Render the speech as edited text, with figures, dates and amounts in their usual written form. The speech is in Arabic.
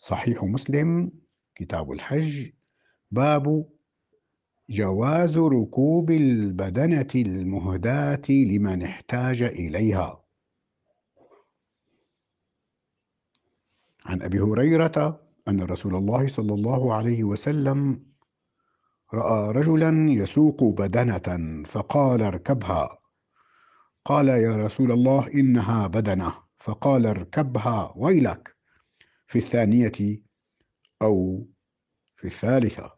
صحيح مسلم كتاب الحج، باب جواز ركوب البدنة المهداة لمن احتاج إليها. عن أبي هريرة أن رسول الله صلى الله عليه وسلم رأى رجلا يسوق بدنة فقال اركبها. قال يا رسول الله إنها بدنة، فقال اركبها ويلك، في الثانية أو في الثالثة.